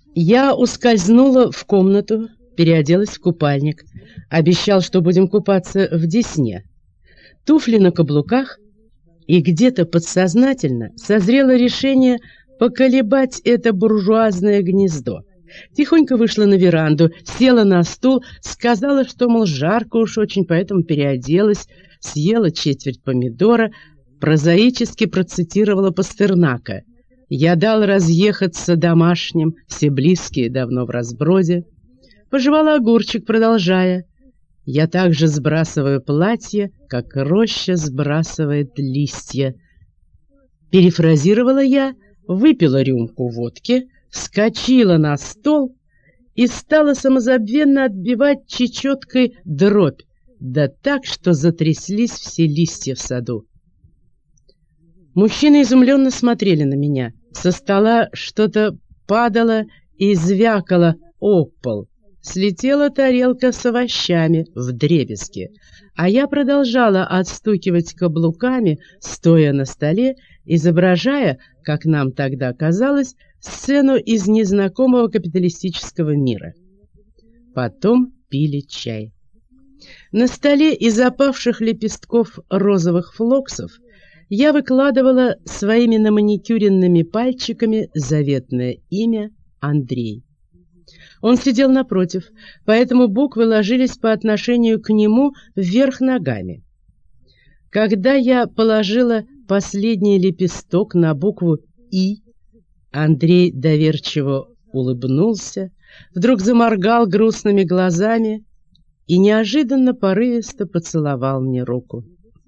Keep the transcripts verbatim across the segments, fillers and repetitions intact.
Я ускользнула в комнату, переоделась в купальник. Обещал, что будем купаться в Десне. Туфли на каблуках, и где-то подсознательно созрело решение поколебать это буржуазное гнездо. Тихонько вышла на веранду, села на стул, сказала, что, мол, жарко уж очень, поэтому переоделась, съела четверть помидора, прозаически процитировала Пастернака. «Я дал разъехаться домашним, все близкие давно в разброде». Пожевала огурчик, продолжая: «Я также сбрасываю платье, как роща сбрасывает листья». Перефразировала я, выпила рюмку водки, вскочила на стол и стала самозабвенно отбивать чечеткой дробь, да так, что затряслись все листья в саду. Мужчины изумленно смотрели на меня. Со стола что-то падало и звякало об пол. Слетела тарелка с овощами вдребезги, а я продолжала отстукивать каблуками, стоя на столе, изображая, как нам тогда казалось, сцену из незнакомого капиталистического мира. Потом пили чай. На столе из опавших лепестков розовых флоксов я выкладывала своими наманикюренными пальчиками заветное имя Андрей. Он сидел напротив, поэтому буквы ложились по отношению к нему вверх ногами. Когда я положила последний лепесток на букву «И», Андрей доверчиво улыбнулся, вдруг заморгал грустными глазами и неожиданно порывисто поцеловал мне руку.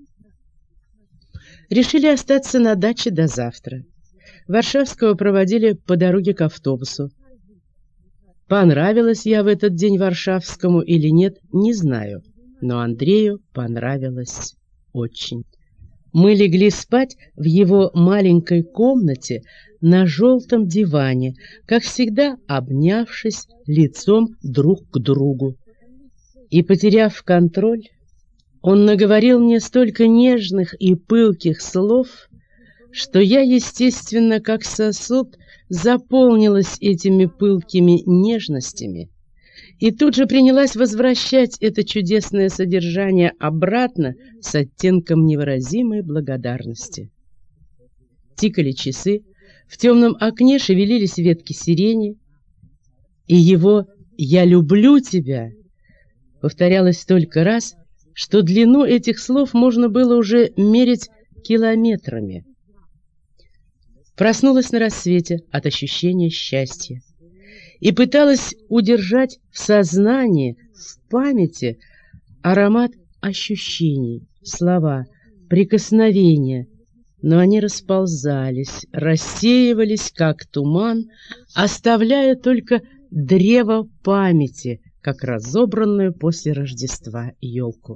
Решили остаться на даче до завтра. Варшавского проводили по дороге к автобусу. Понравилась я в этот день Варшавскому или нет, не знаю, но Андрею понравилось очень. Мы легли спать в его маленькой комнате на желтом диване, как всегда обнявшись лицом друг к другу. И, потеряв контроль, он наговорил мне столько нежных и пылких слов, что я, естественно, как сосуд, заполнилась этими пылкими нежностями и тут же принялась возвращать это чудесное содержание обратно с оттенком невыразимой благодарности. Тикали часы, в темном окне шевелились ветки сирени, и его «я люблю тебя» повторялось столько раз, что длину этих слов можно было уже мерить километрами. Проснулась на рассвете от ощущения счастья и пыталась удержать в сознании, в памяти аромат ощущений, слова, прикосновения, но они расползались, рассеивались, как туман, оставляя только древо памяти, как разобранную после Рождества елку.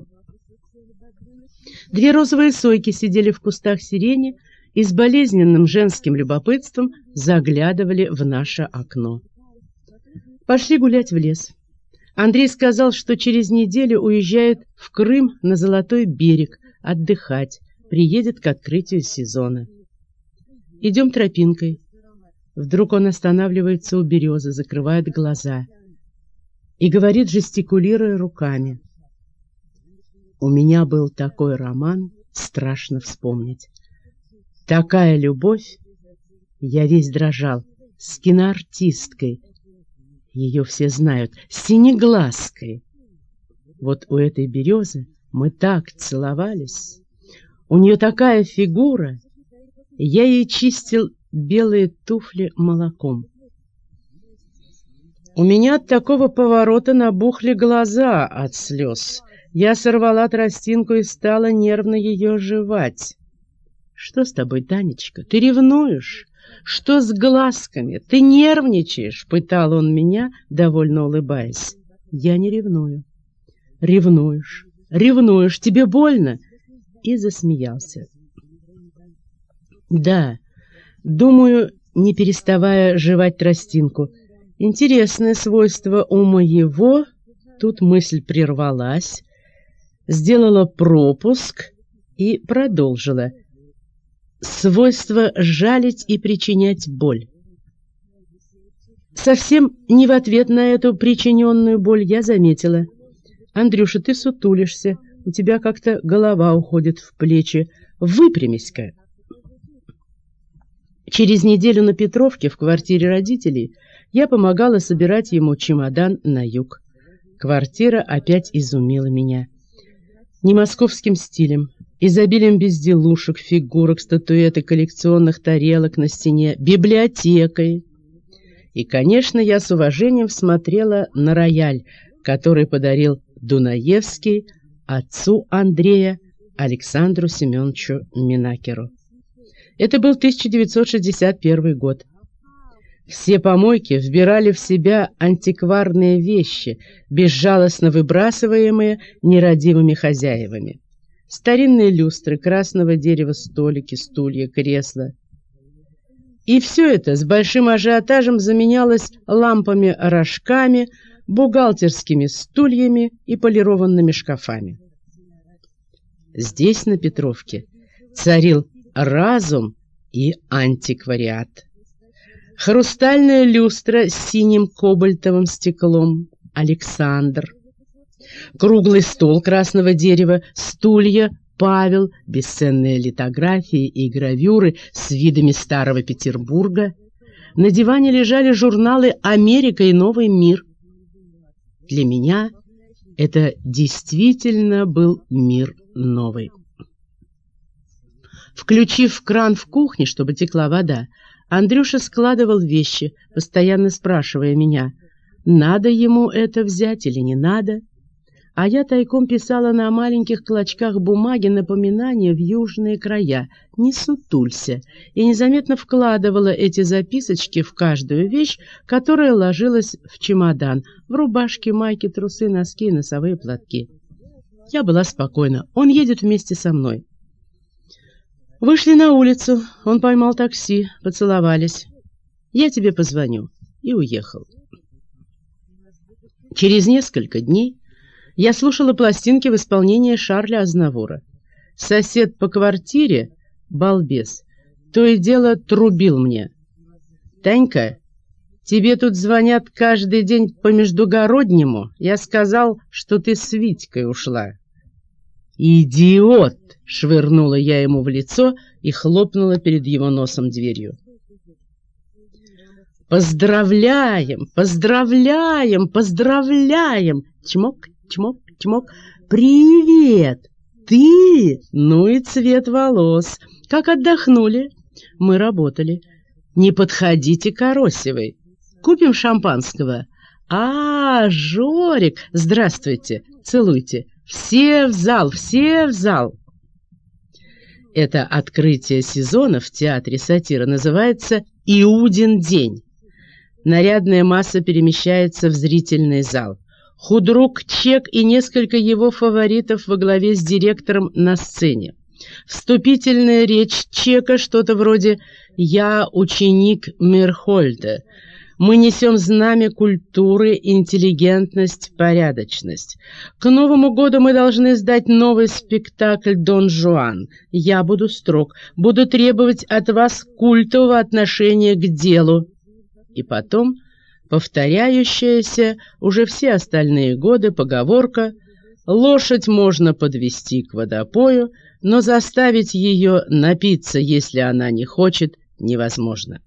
Две розовые сойки сидели в кустах сирени и с болезненным женским любопытством заглядывали в наше окно. Пошли гулять в лес. Андрей сказал, что через неделю уезжает в Крым на Золотой берег отдыхать, приедет к открытию сезона. Идем тропинкой. Вдруг он останавливается у березы, закрывает глаза и говорит, жестикулируя руками: «У меня был такой роман, страшно вспомнить. Такая любовь, я весь дрожал, с киноартисткой, ее все знают, синеглазкой. Вот у этой березы мы так целовались, у нее такая фигура, я ей чистил белые туфли молоком. У меня от такого поворота набухли глаза от слез. Я сорвала тростинку и стала нервно ее жевать. Что с тобой, Танечка? Ты ревнуешь? Что с глазками? Ты нервничаешь?» — пытал он меня, довольно улыбаясь. «Я не ревную». «Ревнуешь, ревнуешь, тебе больно?» И засмеялся. «Да, думаю, не переставая жевать тростинку. Интересное свойство у моего...» Тут мысль прервалась, сделала пропуск и продолжила. «Свойство жалить и причинять боль». Совсем не в ответ на эту причиненную боль я заметила: «Андрюша, ты сутулишься, у тебя как-то голова уходит в плечи. Выпрямись-ка». Через неделю на Петровке, в квартире родителей, я помогала собирать ему чемодан на юг. Квартира опять изумила меня. Не московским стилем, изобилием безделушек, фигурок, статуэток, коллекционных тарелок на стене, библиотекой. И, конечно, я с уважением смотрела на рояль, который подарил Дунаевский отцу Андрея, Александру Семеновичу Минакеру. Это был тысяча девятьсот шестьдесят первый год. Все помойки вбирали в себя антикварные вещи, безжалостно выбрасываемые нерадивыми хозяевами. Старинные люстры, красного дерева столики, стулья, кресла. И все это с большим ажиотажем заменялось лампами-рожками, бухгалтерскими стульями и полированными шкафами. Здесь, на Петровке, царил разум и антиквариат. Хрустальная люстра с синим кобальтовым стеклом — Александр. Круглый стол красного дерева, стулья — Павел, бесценные литографии и гравюры с видами Старого Петербурга. На диване лежали журналы «Америка» и «Новый мир». Для меня это действительно был мир новый. Включив кран в кухне, чтобы текла вода, Андрюша складывал вещи, постоянно спрашивая меня, надо ему это взять или не надо. А я тайком писала на маленьких клочках бумаги напоминания в южные края: «Не сутулься», и незаметно вкладывала эти записочки в каждую вещь, которая ложилась в чемодан: в рубашки, майки, трусы, носки и носовые платки. Я была спокойна, он едет вместе со мной. Вышли на улицу, он поймал такси, поцеловались. «Я тебе позвоню», и уехал. Через несколько дней я слушала пластинки в исполнении Шарля Азнавура. Сосед по квартире, балбес, то и дело трубил мне: «Танька, тебе тут звонят каждый день по междугороднему. Я сказал, что ты с Витькой ушла». «Идиот!» — швырнула я ему в лицо и хлопнула перед его носом дверью. «Поздравляем! Поздравляем! Поздравляем!» Чмок, чмок, чмок. «Привет! Ты? Ну и цвет волос! Как отдохнули?» «Мы работали». «Не подходите к Аросевой. Купим шампанского?» «А, Жорик! Здравствуйте! Целуйте! Все в зал! Все в зал!» Это открытие сезона в театре сатира называется «Иудин день». Нарядная масса перемещается в зрительный зал. Худрук Чек и несколько его фаворитов во главе с директором на сцене. Вступительная речь Чека что-то вроде «Я ученик Мирхольда». Мы несем знамя культуры, интеллигентность, порядочность. К Новому году мы должны сдать новый спектакль «Дон Жуан». Я буду строг, буду требовать от вас культового отношения к делу. И потом повторяющаяся уже все остальные годы поговорка: лошадь можно подвести к водопою, но заставить ее напиться, если она не хочет, невозможно.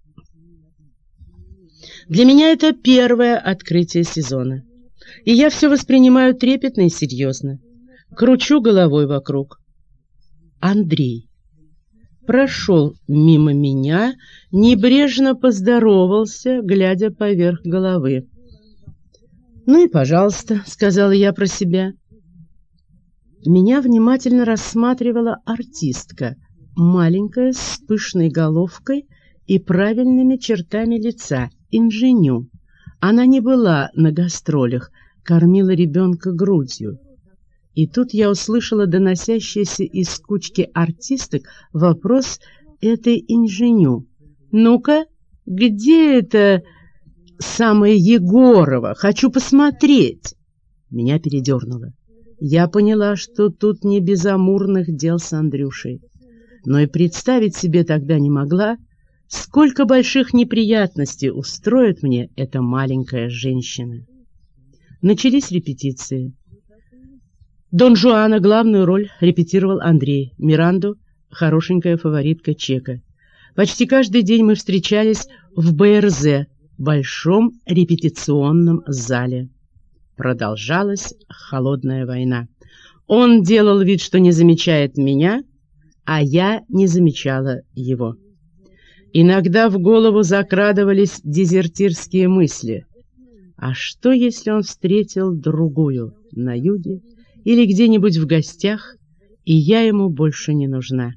Для меня это первое открытие сезона, и я все воспринимаю трепетно и серьезно. Кручу головой вокруг. Андрей прошел мимо меня, небрежно поздоровался, глядя поверх головы. «Ну и пожалуйста», — сказала я про себя. Меня внимательно рассматривала артистка, маленькая, с пышной головкой и правильными чертами лица, инженю. Она не была на гастролях, кормила ребенка грудью. И тут я услышала доносящийся из кучки артисток вопрос этой инженю: «Ну-ка, где это самая Егорова? Хочу посмотреть!» Меня передернуло. Я поняла, что тут не без амурных дел с Андрюшей. Но и представить себе тогда не могла, сколько больших неприятностей устроит мне эта маленькая женщина. Начались репетиции. Дон Жуана главную роль репетировал Андрей, Миранду — хорошенькая фаворитка Чека. Почти каждый день мы встречались в БРЗ, большом репетиционном зале. Продолжалась холодная война. Он делал вид, что не замечает меня, а я не замечала его. Иногда в голову закрадывались дезертирские мысли. А что, если он встретил другую на юге или где-нибудь в гостях, и я ему больше не нужна?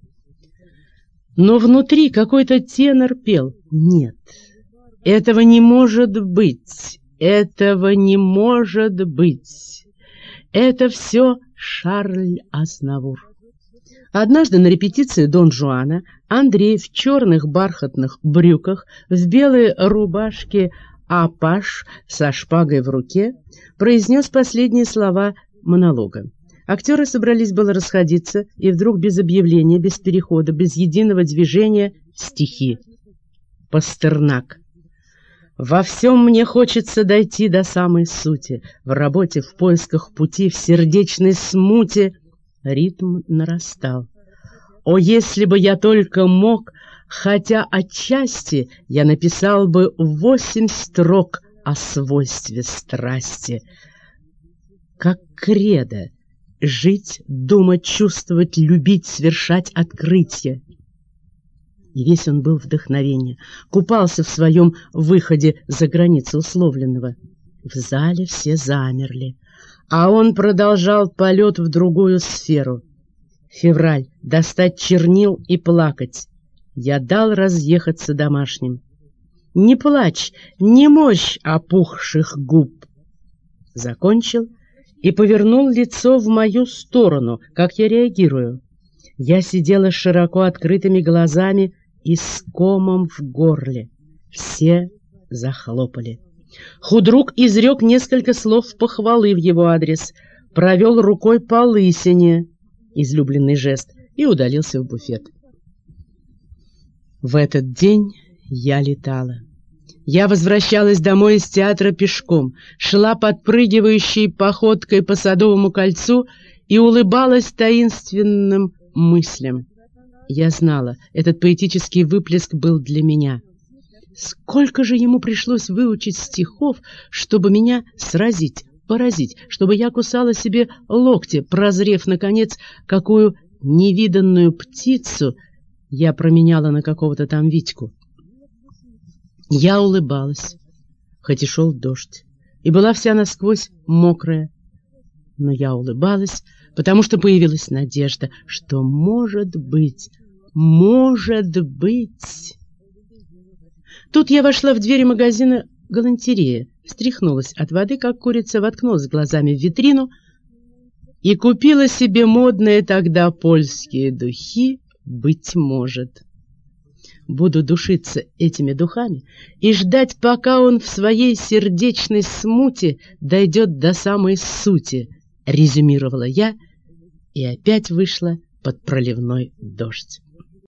Но внутри какой-то тенор пел: «Нет, этого не может быть, этого не может быть. Это все Шарль Азнавур». Однажды на репетиции Дон Жуана Андрей в черных бархатных брюках, в белой рубашке апаш со шпагой в руке произнес последние слова монолога. Актеры собрались было расходиться, и вдруг без объявления, без перехода, без единого движения стихи. Пастернак. «Во всем мне хочется дойти до самой сути, в работе, в поисках пути, в сердечной смуте». Ритм нарастал. «О, если бы я только мог, хотя отчасти я написал бы восемь строк о свойстве страсти». Как кредо — жить, думать, чувствовать, любить, совершать открытия. И весь он был вдохновение, купался в своем выходе за границу условленного. В зале все замерли, а он продолжал полет в другую сферу. Февраль. Достать чернил и плакать. Я дал разъехаться домашним. Не плачь, не мощь опухших губ. Закончил и повернул лицо в мою сторону, как я реагирую. Я сидела с широко открытыми глазами и с комом в горле. Все захлопали. Худрук изрек несколько слов похвалы в его адрес, провел рукой по лысине, излюбленный жест, и удалился в буфет. В этот день я летала. Я возвращалась домой из театра пешком, шла подпрыгивающей походкой по Садовому кольцу и улыбалась таинственным мыслям. Я знала, этот поэтический выплеск был для меня. Сколько же ему пришлось выучить стихов, чтобы меня сразить, поразить, чтобы я кусала себе локти, прозрев, наконец, какую невиданную птицу я променяла на какого-то там Витьку. Я улыбалась, хоть и шел дождь, и была вся насквозь мокрая. Но я улыбалась, потому что появилась надежда, что, может быть, может быть... Тут я вошла в двери магазина «Галантерея», встряхнулась от воды, как курица, воткнулась глазами в витрину и купила себе модные тогда польские духи «Быть может». Буду душиться этими духами и ждать, пока он в своей сердечной смуте дойдет до самой сути, резюмировала я и опять вышла под проливной дождь.